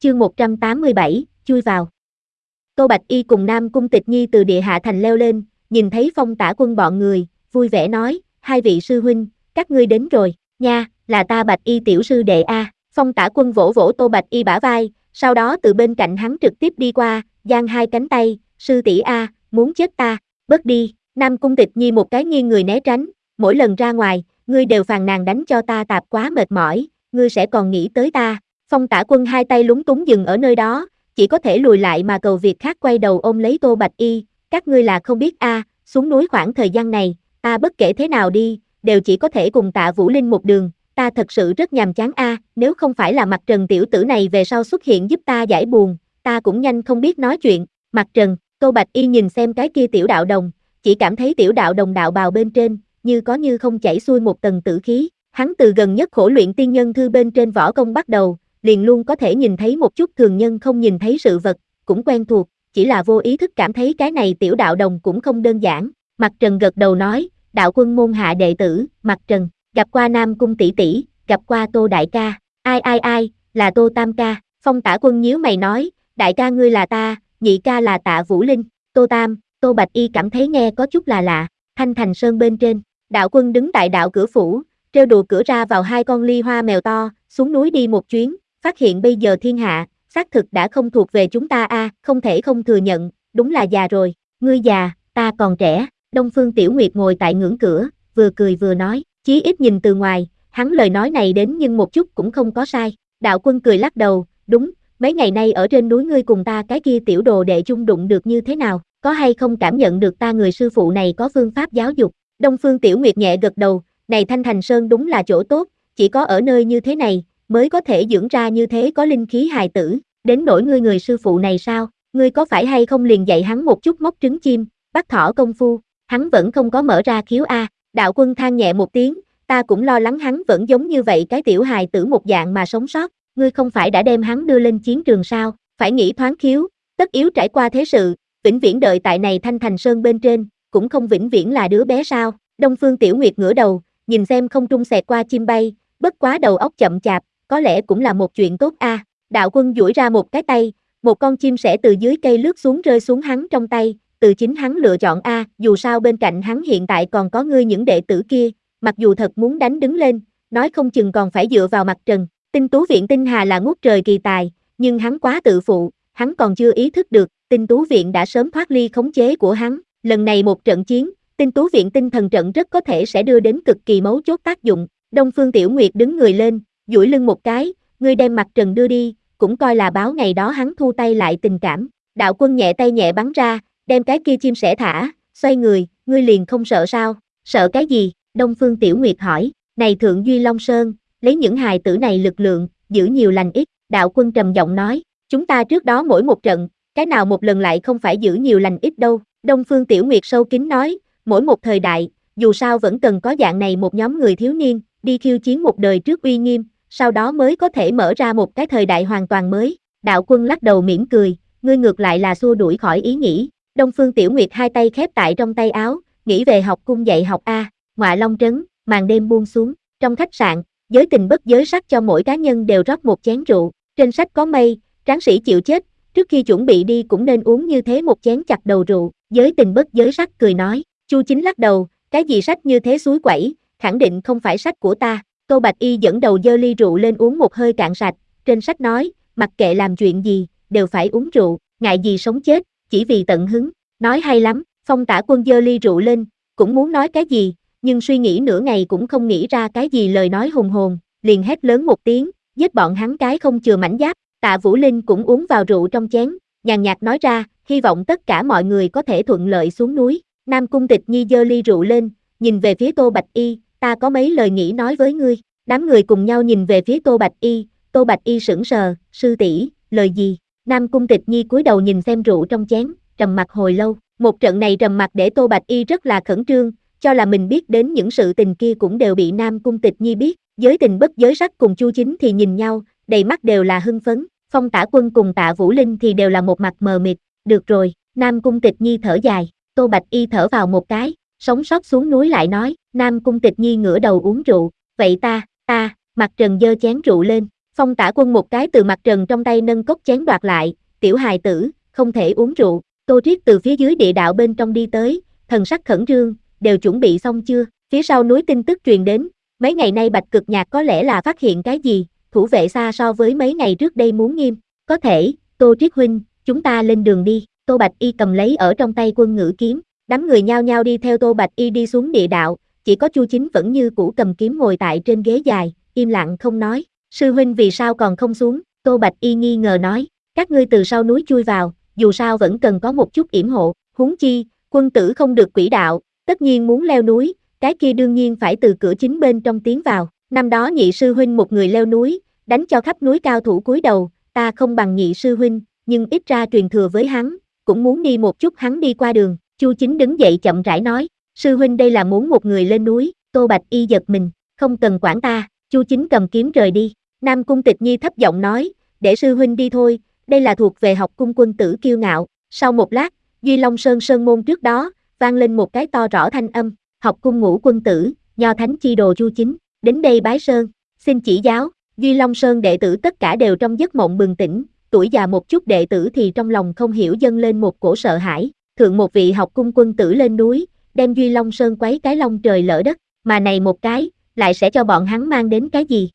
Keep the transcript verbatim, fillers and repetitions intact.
chương một trăm tám mươi bảy, chui vào. Tô Bạch Y cùng Nam Cung Tịch Nhi từ địa hạ thành leo lên, nhìn thấy Phong Tả Quân bọn người, vui vẻ nói, hai vị sư huynh, các ngươi đến rồi, nha, là ta Bạch Y tiểu sư đệ a. Phong Tả Quân vỗ vỗ Tô Bạch Y bả vai, sau đó từ bên cạnh hắn trực tiếp đi qua, giang hai cánh tay, sư tỷ a, muốn chết ta, bớt đi. Nam Cung Tịch Nhi một cái nghiêng người né tránh, mỗi lần ra ngoài, ngươi đều phàn nàn đánh cho ta tạp quá mệt mỏi, ngươi sẽ còn nghĩ tới ta. Phong Tả Quân hai tay lúng túng dừng ở nơi đó, chỉ có thể lùi lại mà cầu việc khác quay đầu ôm lấy Tô Bạch Y, các ngươi là không biết a, à, xuống núi khoảng thời gian này, ta bất kể thế nào đi, đều chỉ có thể cùng Tạ Vũ Linh một đường, ta thật sự rất nhàm chán a, à, nếu không phải là Mặt Trần tiểu tử này về sau xuất hiện giúp ta giải buồn, ta cũng nhanh không biết nói chuyện. Mặt Trần, Tô Bạch Y nhìn xem cái kia tiểu đạo đồng, chỉ cảm thấy tiểu đạo đồng đạo bào bên trên, như có như không chảy xuôi một tầng tử khí, hắn từ gần nhất khổ luyện tiên nhân thư bên trên võ công bắt đầu, liền luôn có thể nhìn thấy một chút thường nhân không nhìn thấy sự vật, cũng quen thuộc, chỉ là vô ý thức cảm thấy cái này tiểu đạo đồng cũng không đơn giản. Mặt Trần gật đầu nói, đạo quân môn hạ đệ tử, Mặt Trần, gặp qua Nam Cung tỷ tỷ, gặp qua Tô đại ca, ai ai ai, là Tô tam ca. Phong Tả Quân nhíu mày nói, đại ca ngươi là ta, nhị ca là Tạ Vũ Linh, Tô tam. Tô Bạch Y cảm thấy nghe có chút là lạ. Thanh Thành Sơn bên trên, đạo quân đứng tại đạo cửa phủ, trêu đùa cửa ra vào hai con ly hoa mèo to, xuống núi đi một chuyến, phát hiện bây giờ thiên hạ, xác thực đã không thuộc về chúng ta a, à, không thể không thừa nhận, đúng là già rồi, ngươi già, ta còn trẻ. Đông Phương Tiểu Nguyệt ngồi tại ngưỡng cửa, vừa cười vừa nói, chí ít nhìn từ ngoài, hắn lời nói này đến nhưng một chút cũng không có sai. Đạo quân cười lắc đầu, đúng, mấy ngày nay ở trên núi ngươi cùng ta cái kia tiểu đồ đệ chung đụng được như thế nào, có hay không cảm nhận được ta người sư phụ này có phương pháp giáo dục. Đông Phương Tiểu Nguyệt nhẹ gật đầu, này Thanh Thành Sơn đúng là chỗ tốt, chỉ có ở nơi như thế này, mới có thể dưỡng ra như thế có linh khí hài tử, đến nỗi ngươi người sư phụ này sao, ngươi có phải hay không liền dạy hắn một chút móc trứng chim, bắt thỏ công phu, hắn vẫn không có mở ra khiếu a. Đạo quân than nhẹ một tiếng, ta cũng lo lắng hắn vẫn giống như vậy cái tiểu hài tử một dạng mà sống sót, ngươi không phải đã đem hắn đưa lên chiến trường sao, phải nghĩ thoáng khiếu, tất yếu trải qua thế sự, vĩnh viễn đợi tại này Thanh Thành Sơn bên trên, cũng không vĩnh viễn là đứa bé sao. Đông Phương Tiểu Nguyệt ngửa đầu, nhìn xem không trung xẹt qua chim bay, bất quá đầu óc chậm chạp, có lẽ cũng là một chuyện tốt a. À. Đạo quân duỗi ra một cái tay, một con chim sẻ từ dưới cây lướt xuống rơi xuống hắn trong tay, từ chính hắn lựa chọn a, à, dù sao bên cạnh hắn hiện tại còn có ngươi những đệ tử kia, mặc dù thật muốn đánh đứng lên, nói không chừng còn phải dựa vào Mặt Trần. Tinh Tú Viện Tinh Hà là ngút trời kỳ tài, nhưng hắn quá tự phụ, hắn còn chưa ý thức được, Tinh Tú Viện đã sớm thoát ly khống chế của hắn, lần này một trận chiến, Tinh Tú Viện Tinh Thần trận rất có thể sẽ đưa đến cực kỳ mấu chốt tác dụng. Đông Phương Tiểu Nguyệt đứng người lên, duỗi lưng một cái, ngươi đem Mặt Trần đưa đi, cũng coi là báo ngày đó hắn thu tay lại tình cảm. Đạo quân nhẹ tay nhẹ bắn ra, đem cái kia chim sẻ thả, xoay người, ngươi liền không sợ sao? Sợ cái gì? Đông Phương Tiểu Nguyệt hỏi, này Thượng Duy Long Sơn, lấy những hài tử này lực lượng, giữ nhiều lành ít. Đạo quân trầm giọng nói, chúng ta trước đó mỗi một trận, cái nào một lần lại không phải giữ nhiều lành ít đâu. Đông Phương Tiểu Nguyệt sâu kín nói, mỗi một thời đại, dù sao vẫn cần có dạng này một nhóm người thiếu niên, đi khiêu chiến một đời trước uy nghiêm, sau đó mới có thể mở ra một cái thời đại hoàn toàn mới. Đạo quân lắc đầu mỉm cười, ngươi ngược lại là xua đuổi khỏi ý nghĩ. Đông Phương Tiểu Nguyệt hai tay khép tại trong tay áo, nghĩ về học cung dạy học a. Ngọa Long Trấn, màn đêm buông xuống, trong khách sạn, giới tình bất giới sắc cho mỗi cá nhân đều rót một chén rượu. Trên sách có mây, tráng sĩ chịu chết, trước khi chuẩn bị đi cũng nên uống như thế một chén chặt đầu rượu. Giới tình bất giới sắc cười nói, Chu Chính lắc đầu, cái gì sách như thế suối quẩy, khẳng định không phải sách của ta. Tô Bạch Y dẫn đầu dơ ly rượu lên uống một hơi cạn sạch, trên sách nói, mặc kệ làm chuyện gì, đều phải uống rượu, ngại gì sống chết, chỉ vì tận hứng, nói hay lắm. Phong Tả Quân dơ ly rượu lên, cũng muốn nói cái gì, nhưng suy nghĩ nửa ngày cũng không nghĩ ra cái gì lời nói hùng hồn, liền hét lớn một tiếng, giết bọn hắn cái không chừa mảnh giáp. Tạ Vũ Linh cũng uống vào rượu trong chén, nhàn nhạt nói ra, hy vọng tất cả mọi người có thể thuận lợi xuống núi. Nam Cung Tịch Nhi dơ ly rượu lên, nhìn về phía Tô Bạch Y, ta có mấy lời nghĩ nói với ngươi. Đám người cùng nhau nhìn về phía Tô Bạch Y, Tô Bạch Y sững sờ, sư tỷ, lời gì? Nam Cung Tịch Nhi cúi đầu nhìn xem rượu trong chén, trầm mặc hồi lâu. Một trận này trầm mặc để Tô Bạch Y rất là khẩn trương, cho là mình biết đến những sự tình kia cũng đều bị Nam Cung Tịch Nhi biết. Giới tình bất giới sắc cùng Chu Chính thì nhìn nhau, đầy mắt đều là hưng phấn. Phong Tả Quân cùng Tạ Vũ Linh thì đều là một mặt mờ mịt. Được rồi, Nam Cung Tịch Nhi thở dài, Tô Bạch Y thở vào một cái, sống sót xuống núi lại nói, Nam Cung Tịch Nhi ngửa đầu uống rượu, vậy ta, ta, Mặt Trần giơ chén rượu lên, Phong Tả Quân một cái từ mặt trần trong tay nâng cốc chén đoạt lại, tiểu hài tử, không thể uống rượu. Tô Triết từ phía dưới địa đạo bên trong đi tới, thần sắc khẩn trương, đều chuẩn bị xong chưa? Phía sau núi tin tức truyền đến, mấy ngày nay Bạch Cực Nhạc có lẽ là phát hiện cái gì, thủ vệ xa so với mấy ngày trước đây muốn nghiêm. Có thể, Tô Triết huynh, chúng ta lên đường đi. Tô Bạch Y cầm lấy ở trong tay quân ngữ kiếm, đám người nhao nhao đi theo Tô Bạch Y đi xuống địa đạo, chỉ có Chu Chính vẫn như cũ cầm kiếm ngồi tại trên ghế dài, im lặng không nói. Sư huynh vì sao còn không xuống? Tô Bạch Y nghi ngờ nói, các ngươi từ sau núi chui vào, dù sao vẫn cần có một chút yểm hộ, huống chi, quân tử không được quỹ đạo, tất nhiên muốn leo núi, cái kia đương nhiên phải từ cửa chính bên trong tiến vào. Năm đó nhị sư huynh một người leo núi, đánh cho khắp núi cao thủ cúi đầu, ta không bằng nhị sư huynh, nhưng ít ra truyền thừa với hắn, cũng muốn đi một chút hắn đi qua đường. Chu Chính đứng dậy chậm rãi nói, sư huynh đây là muốn một người lên núi. Tô Bạch Y giật mình, không cần quản ta. Chu Chính cầm kiếm rời đi. Nam Cung Tịch Nhi thấp giọng nói, để sư huynh đi thôi, đây là thuộc về học cung quân tử kiêu ngạo. Sau một lát, Duy Long Sơn sơn môn trước đó, vang lên một cái to rõ thanh âm, học cung ngũ quân tử, nho thánh chi đồ Chu Chính, đến đây bái sơn, xin chỉ giáo. Duy Long Sơn đệ tử tất cả đều trong giấc mộng bừng tỉnh, tuổi già một chút đệ tử thì trong lòng không hiểu dâng lên một cổ sợ hãi. Thượng một vị học cung quân tử lên núi, đem Duy Long Sơn quấy cái long trời lỡ đất, mà này một cái, lại sẽ cho bọn hắn mang đến cái gì?